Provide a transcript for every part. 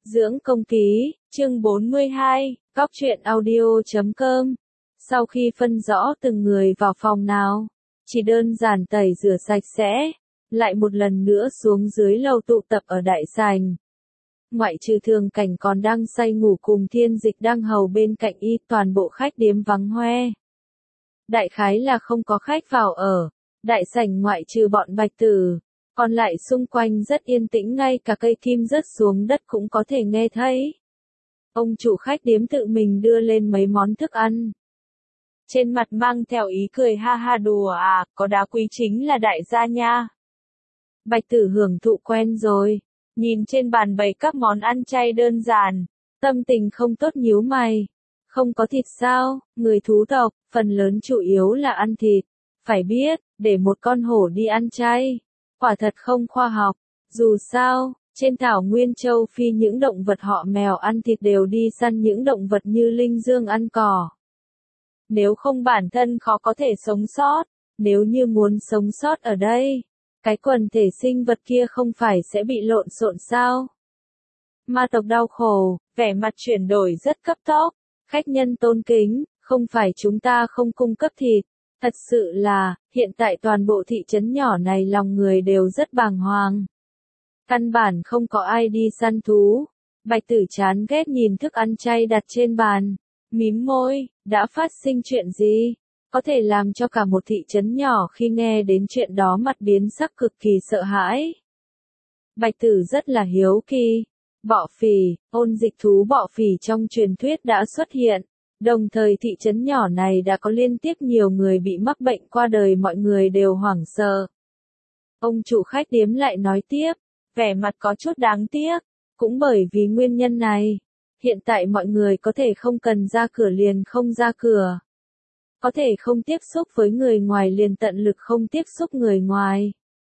Dưỡng công ký, chương 42, góc truyện audio.com. Sau khi phân rõ từng người vào phòng nào, chỉ đơn giản tẩy rửa sạch sẽ, lại một lần nữa xuống dưới lầu tụ tập ở đại sảnh. Ngoại trừ Thường Cảnh còn đang say ngủ cùng Thiên Dịch đang hầu bên cạnh y, toàn bộ khách điếm vắng hoe. Đại khái là không có khách vào ở, đại sảnh ngoại trừ bọn Bạch Tử, còn lại xung quanh rất yên tĩnh, ngay cả cây kim rớt xuống đất cũng có thể nghe thấy. Ông chủ khách điếm tự mình đưa lên mấy món thức ăn. Trên mặt mang theo ý cười, ha ha, đùa à, có đá quý chính là đại gia nha. Bạch Tử hưởng thụ quen rồi, nhìn trên bàn bày các món ăn chay đơn giản, tâm tình không tốt nhíu mày. Không có thịt sao, người thú tộc, phần lớn chủ yếu là ăn thịt. Phải biết, để một con hổ đi ăn chay, quả thật không khoa học. Dù sao, trên thảo nguyên châu Phi những động vật họ mèo ăn thịt đều đi săn những động vật như linh dương ăn cỏ. Nếu không bản thân khó có thể sống sót, nếu như muốn sống sót ở đây, cái quần thể sinh vật kia không phải sẽ bị lộn xộn sao? Ma tộc đau khổ, vẻ mặt chuyển đổi rất cấp tốc. Khách nhân tôn kính, không phải chúng ta không cung cấp thịt. Thật sự là, hiện tại toàn bộ thị trấn nhỏ này lòng người đều rất bàng hoàng. Căn bản không có ai đi săn thú. Bạch Tử chán ghét nhìn thức ăn chay đặt trên bàn. Mím môi, đã phát sinh chuyện gì? Có thể làm cho cả một thị trấn nhỏ khi nghe đến chuyện đó mặt biến sắc, cực kỳ sợ hãi. Bạch Tử rất là hiếu kỳ. Bọ phì, ôn dịch thú bọ phì trong truyền thuyết đã xuất hiện. Đồng thời thị trấn nhỏ này đã có liên tiếp nhiều người bị mắc bệnh qua đời, mọi người đều hoảng sợ. Ông chủ khách điếm lại nói tiếp, vẻ mặt có chút đáng tiếc. Cũng bởi vì nguyên nhân này, hiện tại mọi người có thể không cần ra cửa liền không ra cửa. Có thể không tiếp xúc với người ngoài liền tận lực không tiếp xúc người ngoài.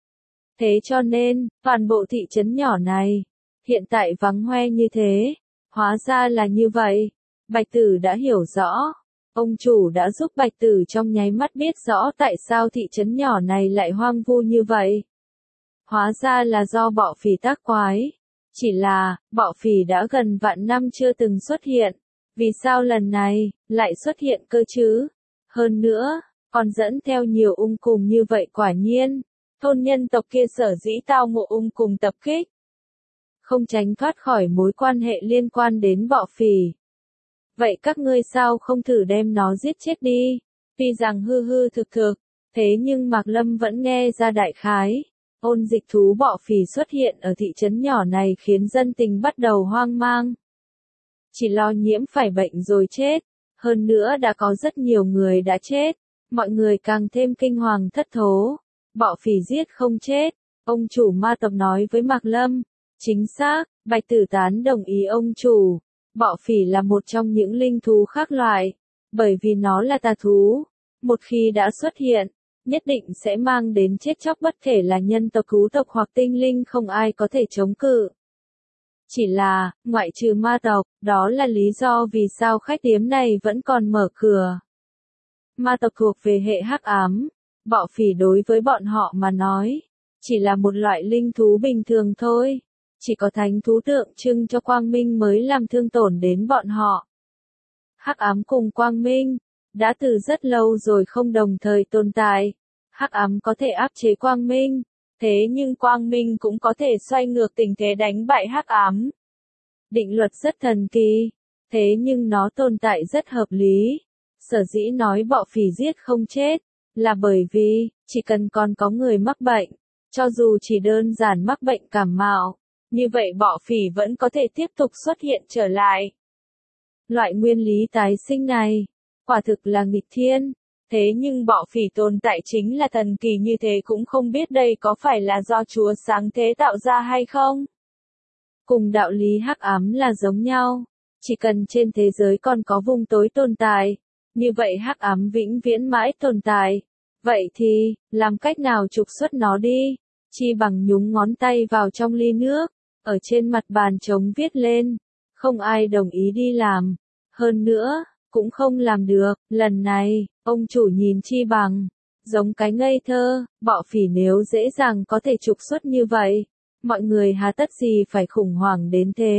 Thế cho nên, toàn bộ thị trấn nhỏ này, hiện tại vắng hoe như thế. Hóa ra là như vậy. Bạch Tử đã hiểu rõ. Ông chủ đã giúp Bạch Tử trong nháy mắt biết rõ tại sao thị trấn nhỏ này lại hoang vu như vậy. Hóa ra là do bọ phì tác quái. Chỉ là, bọ phì đã gần vạn năm chưa từng xuất hiện. Vì sao lần này, lại xuất hiện cơ chứ? Hơn nữa, còn dẫn theo nhiều ung cùng như vậy, quả nhiên. Thôn nhân tộc kia sở dĩ tao ngộ ung cùng tập kích, không tránh thoát khỏi mối quan hệ liên quan đến bọ phì. Vậy các ngươi sao không thử đem nó giết chết đi? Tuy rằng hư hư thực thực, thế nhưng Mạc Lâm vẫn nghe ra đại khái. Ôn dịch thú bọ phì xuất hiện ở thị trấn nhỏ này khiến dân tình bắt đầu hoang mang. Chỉ lo nhiễm phải bệnh rồi chết. Hơn nữa đã có rất nhiều người đã chết. Mọi người càng thêm kinh hoàng thất thố. Bọ phì giết không chết. Ông chủ ma tộc nói với Mạc Lâm. Chính xác, Bạch Tử tán đồng ý ông chủ. Bọ phì là một trong những linh thú khác loại. Bởi vì nó là tà thú. Một khi đã xuất hiện, nhất định sẽ mang đến chết chóc, bất kể là nhân tộc, thú tộc hoặc tinh linh, không ai có thể chống cự. Chỉ là, ngoại trừ ma tộc, đó là lý do vì sao khách điếm này vẫn còn mở cửa. Ma tộc thuộc về hệ hắc ám. Bọ phì đối với bọn họ mà nói, chỉ là một loại linh thú bình thường thôi. Chỉ có thánh thú tượng trưng cho quang minh mới làm thương tổn đến bọn họ. Hắc ám cùng quang minh đã từ rất lâu rồi không đồng thời tồn tại. Hắc ám có thể áp chế quang minh, thế nhưng quang minh cũng có thể xoay ngược tình thế đánh bại hắc ám. Định luật rất thần kỳ, thế nhưng nó tồn tại rất hợp lý. Sở dĩ nói bọ phì giết không chết, là bởi vì, chỉ cần còn có người mắc bệnh, cho dù chỉ đơn giản mắc bệnh cảm mạo, như vậy bọ phì vẫn có thể tiếp tục xuất hiện trở lại. Loại nguyên lý tái sinh này, quả thực là nghịch thiên. Thế nhưng bọ phì tồn tại chính là thần kỳ như thế, cũng không biết đây có phải là do Chúa sáng thế tạo ra hay không? Cùng đạo lý hắc ám là giống nhau. Chỉ cần trên thế giới còn có vùng tối tồn tại, như vậy hắc ám vĩnh viễn mãi tồn tại. Vậy thì, làm cách nào trục xuất nó đi? Chi bằng nhúng ngón tay vào trong ly nước, ở trên mặt bàn trống viết lên. Không ai đồng ý đi làm. Hơn nữa, cũng không làm được. Lần này, ông chủ nhìn Chi bằng, giống cái ngây thơ. Bọ phì nếu dễ dàng có thể trục xuất như vậy, mọi người hà tất gì phải khủng hoảng đến thế?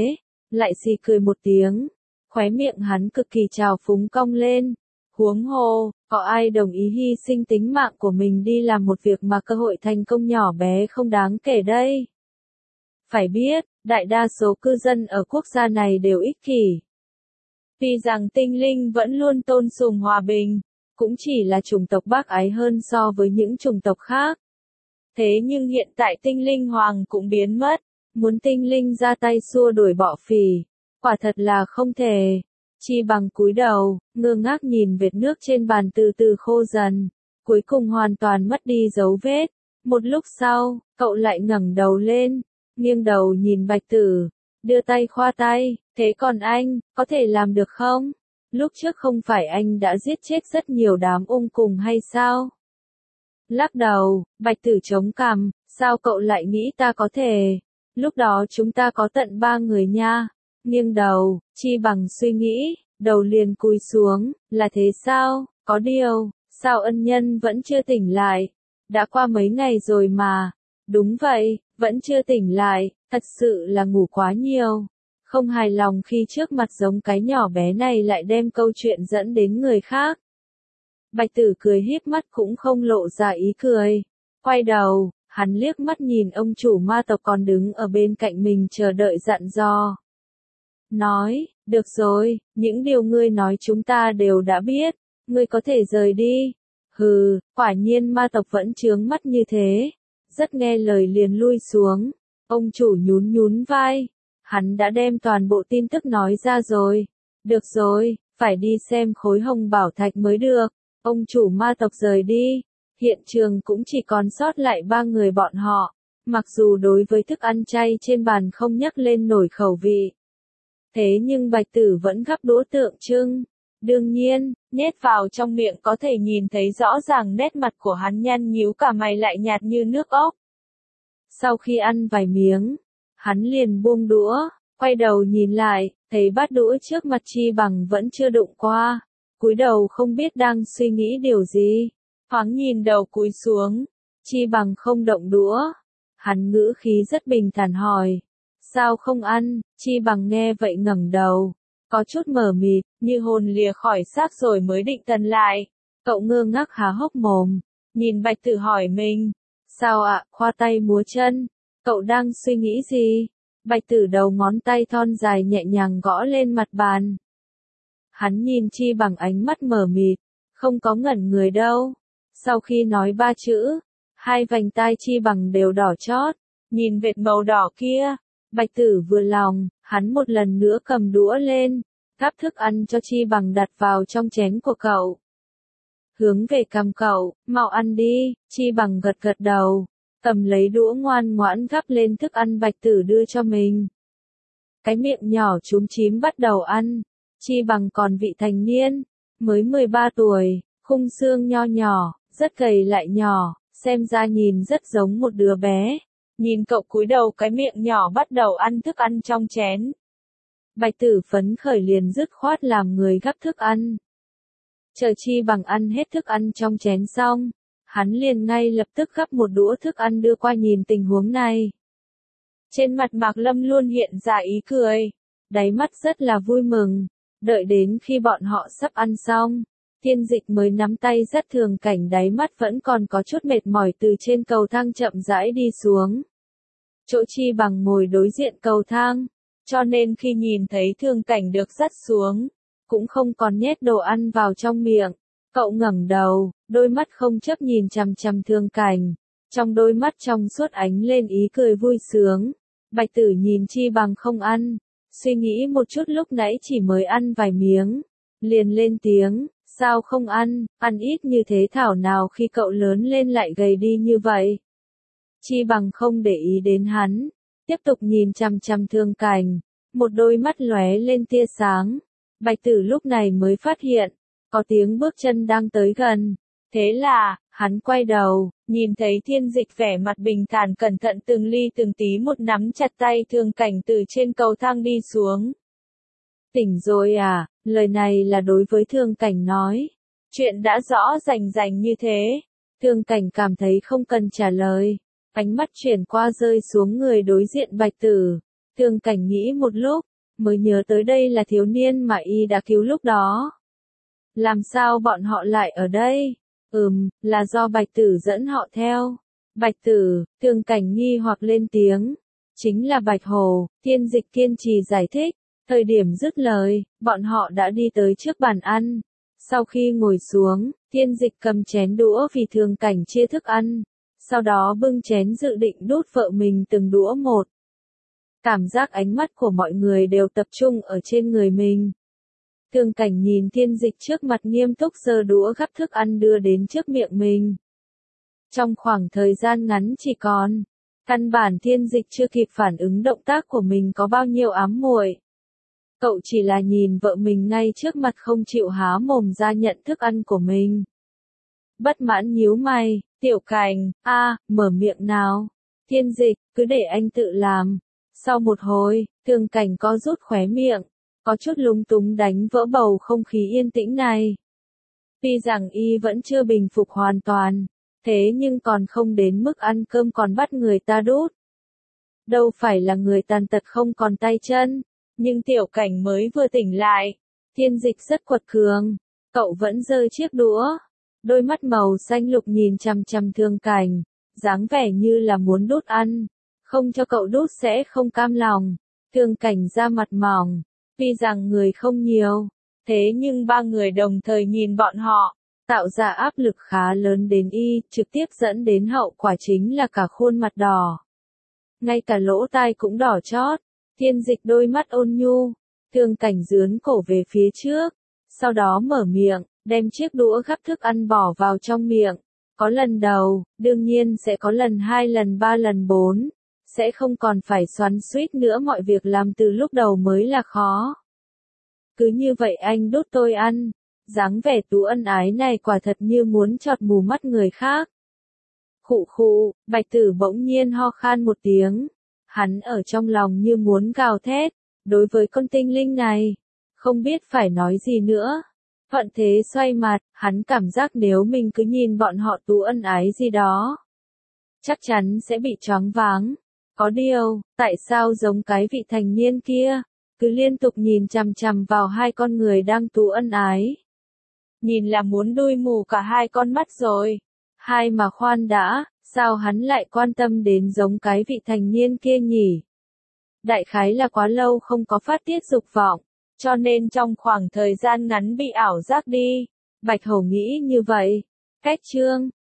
lại xì cười một tiếng. Khóe miệng hắn cực kỳ trào phúng cong lên. Huống hồ, có ai đồng ý hy sinh tính mạng của mình đi làm một việc mà cơ hội thành công nhỏ bé không đáng kể đây? Phải biết, đại đa số cư dân ở quốc gia này đều ích kỷ. Tuy rằng tinh linh vẫn luôn tôn sùng hòa bình, cũng chỉ là chủng tộc bác ái hơn so với những chủng tộc khác. Thế nhưng hiện tại tinh linh hoàng cũng biến mất, muốn tinh linh ra tay xua đuổi bọ phì, quả thật là không thể. Chi Bằng cúi đầu, ngơ ngác nhìn vệt nước trên bàn từ từ khô dần, cuối cùng hoàn toàn mất đi dấu vết. Một lúc sau, cậu lại ngẩng đầu lên, nghiêng đầu nhìn Bạch Tử, đưa tay khoa tay, thế còn anh, có thể làm được không? Lúc trước không phải anh đã giết chết rất nhiều đám ung cùng hay sao? Lắc đầu, Bạch Tử chống cằm, sao cậu lại nghĩ ta có thể? Lúc đó chúng ta có tận 3 người nha. Nghiêng đầu, Chi Bằng suy nghĩ, đầu liền cúi xuống, là thế sao? Có điều, sao ân nhân vẫn chưa tỉnh lại? Đã qua mấy ngày rồi mà. Đúng vậy, vẫn chưa tỉnh lại, thật sự là ngủ quá nhiều. Không hài lòng khi trước mặt giống cái nhỏ bé này lại đem câu chuyện dẫn đến người khác. Bạch Tử cười híp mắt cũng không lộ ra ý cười. Quay đầu, hắn liếc mắt nhìn ông chủ ma tộc còn đứng ở bên cạnh mình chờ đợi dặn dò. Nói, được rồi, những điều ngươi nói chúng ta đều đã biết, ngươi có thể rời đi. Hừ, quả nhiên ma tộc vẫn chướng mắt như thế. Rất nghe lời liền lui xuống. Ông chủ nhún nhún vai. Hắn đã đem toàn bộ tin tức nói ra rồi. Được rồi, phải đi xem khối hồng bảo thạch mới được. Ông chủ ma tộc rời đi. Hiện trường cũng chỉ còn sót lại 3 người bọn họ. Mặc dù đối với thức ăn chay trên bàn không nhắc lên nổi khẩu vị. Thế nhưng Bạch Tử vẫn gắp đũa tượng trưng. Đương nhiên, nhét vào trong miệng có thể nhìn thấy rõ ràng nét mặt của hắn nhăn nhíu cả mày lại nhạt như nước ốc. Sau khi ăn vài miếng, hắn liền buông đũa, quay đầu nhìn lại, thấy bát đũa trước mặt Chi Bằng vẫn chưa đụng qua. Cúi đầu không biết đang suy nghĩ điều gì. Thoáng nhìn đầu cúi xuống, Chi Bằng không động đũa. Hắn ngữ khí rất bình thản hỏi. Sao không ăn? Chi Bằng nghe vậy ngẩng đầu. Có chút mờ mịt, như hồn lìa khỏi xác rồi mới định thần lại. Cậu ngơ ngác há hốc mồm. Nhìn Bạch Tử hỏi mình. Sao ạ, khoa tay múa chân. Cậu đang suy nghĩ gì? Bạch Tử đầu ngón tay thon dài nhẹ nhàng gõ lên mặt bàn. Hắn nhìn Chi Bằng ánh mắt mờ mịt. Không có ngẩn người đâu. Sau khi nói 3 chữ, 2 vành tai Chi Bằng đều đỏ chót. Nhìn vệt màu đỏ kia. Bạch Tử vừa lòng, hắn một lần nữa cầm đũa lên, gắp thức ăn cho Chi Bằng đặt vào trong chén của cậu. Hướng về cằm cậu, mau ăn đi, Chi Bằng gật gật đầu, cầm lấy đũa ngoan ngoãn gắp lên thức ăn Bạch Tử đưa cho mình. Cái miệng nhỏ chúm chím bắt đầu ăn, Chi Bằng còn vị thành niên, mới 13 tuổi, khung xương nho nhỏ, rất gầy lại nhỏ, xem ra nhìn rất giống một đứa bé. Nhìn cậu cúi đầu cái miệng nhỏ bắt đầu ăn thức ăn trong chén. Bạch Tử phấn khởi liền dứt khoát làm người gắp thức ăn. Chờ Chi Bằng ăn hết thức ăn trong chén xong, hắn liền ngay lập tức gắp một đũa thức ăn đưa qua nhìn tình huống này. Trên mặt Mạc Lâm luôn hiện ra ý cười, đáy mắt rất là vui mừng. Đợi đến khi bọn họ sắp ăn xong, Thiên Dịch mới nắm tay dắt Thường Cảnh, đáy mắt vẫn còn có chút mệt mỏi từ trên cầu thang chậm rãi đi xuống. Chỗ Chi Bằng ngồi đối diện cầu thang, cho nên khi nhìn thấy Thường Cảnh được dắt xuống, cũng không còn nhét đồ ăn vào trong miệng. Cậu ngẩng đầu, đôi mắt không chấp nhìn chằm chằm Thường Cảnh, trong đôi mắt trong suốt ánh lên ý cười vui sướng. Bạch Tử nhìn Chi Bằng không ăn, suy nghĩ một chút lúc nãy chỉ mới ăn vài miếng, liền lên tiếng, sao không ăn, ăn ít như thế thảo nào khi cậu lớn lên lại gầy đi như vậy. Chi Bằng không để ý đến hắn, tiếp tục nhìn chằm chằm Thường Cảnh, một đôi mắt lóe lên tia sáng. Bạch Tử lúc này mới phát hiện, có tiếng bước chân đang tới gần. Thế là, hắn quay đầu, nhìn thấy Thiên Dịch vẻ mặt bình thản cẩn thận từng ly từng tí một nắm chặt tay Thường Cảnh từ trên cầu thang đi xuống. Tỉnh rồi à, lời này là đối với Thường Cảnh nói. Chuyện đã rõ rành rành như thế. Thường Cảnh cảm thấy không cần trả lời. Ánh mắt chuyển qua rơi xuống người đối diện Bạch Tử. Thường Cảnh nghĩ một lúc, mới nhớ tới đây là thiếu niên mà y đã cứu lúc đó. Làm sao bọn họ lại ở đây? Là do Bạch Tử dẫn họ theo. Bạch Tử, Thương Cảnh nghi hoặc lên tiếng. Chính là Bạch Hồ, Thiên Dịch kiên trì giải thích. Thời điểm dứt lời, bọn họ đã đi tới trước bàn ăn. Sau khi ngồi xuống, Thiên Dịch cầm chén đũa vì Thương Cảnh chia thức ăn. Sau đó bưng chén dự định đút vợ mình từng đũa một. Cảm giác ánh mắt của mọi người đều tập trung ở trên người mình. Thương Cảnh nhìn Thiên Dịch trước mặt nghiêm túc giơ đũa gắp thức ăn đưa đến trước miệng mình. Trong khoảng thời gian ngắn chỉ còn, căn bản Thiên Dịch chưa kịp phản ứng động tác của mình có bao nhiêu ám muội. Cậu chỉ là nhìn vợ mình ngay trước mặt không chịu há mồm ra nhận thức ăn của mình. Bất mãn nhíu mày, Tiểu Cảnh, mở miệng nào. Thiên Dịch, cứ để anh tự làm. Sau một hồi, Thương Cảnh có rút khóe miệng, có chút lúng túng đánh vỡ bầu không khí yên tĩnh này. Tuy rằng y vẫn chưa bình phục hoàn toàn, thế nhưng còn không đến mức ăn cơm còn bắt người ta đút. Đâu phải là người tàn tật không còn tay chân, nhưng Tiểu Cảnh mới vừa tỉnh lại. Thiên Dịch rất quật cường, cậu vẫn giơ chiếc đũa, đôi mắt màu xanh lục nhìn chằm chằm Thương Cảnh, dáng vẻ như là muốn đút ăn, không cho cậu đút sẽ không cam lòng. Thương Cảnh ra mặt mỏng, tuy rằng người không nhiều, thế nhưng ba người đồng thời nhìn bọn họ, tạo ra áp lực khá lớn đến y, trực tiếp dẫn đến hậu quả chính là cả khuôn mặt đỏ. Ngay cả lỗ tai cũng đỏ chót. Thiên Dịch đôi mắt ôn nhu, Thương Cảnh dướn cổ về phía trước, sau đó mở miệng, đem chiếc đũa gắp thức ăn bỏ vào trong miệng. Có lần đầu, đương nhiên sẽ có lần 2 lần 3 lần 4, sẽ không còn phải xoắn xuýt nữa, mọi việc làm từ lúc đầu mới là khó. Cứ như vậy anh đút tôi ăn, dáng vẻ tú ân ái này quả thật như muốn chọt mù mắt người khác. Khụ khụ, Bạch Tử bỗng nhiên ho khan một tiếng. Hắn ở trong lòng như muốn gào thét, đối với con tinh linh này, không biết phải nói gì nữa. Thuận thế xoay mặt, hắn cảm giác nếu mình cứ nhìn bọn họ tú ân ái gì đó, chắc chắn sẽ bị choáng váng. Có điều, tại sao giống cái vị thành niên kia, cứ liên tục nhìn chằm chằm vào hai con người đang tú ân ái. Nhìn là muốn đuôi mù cả hai con mắt rồi. Hai mà khoan đã, sao hắn lại quan tâm đến giống cái vị thành niên kia nhỉ? Đại khái là quá lâu không có phát tiết dục vọng, cho nên trong khoảng thời gian ngắn bị ảo giác đi. Bạch Hổ nghĩ như vậy. Cách chương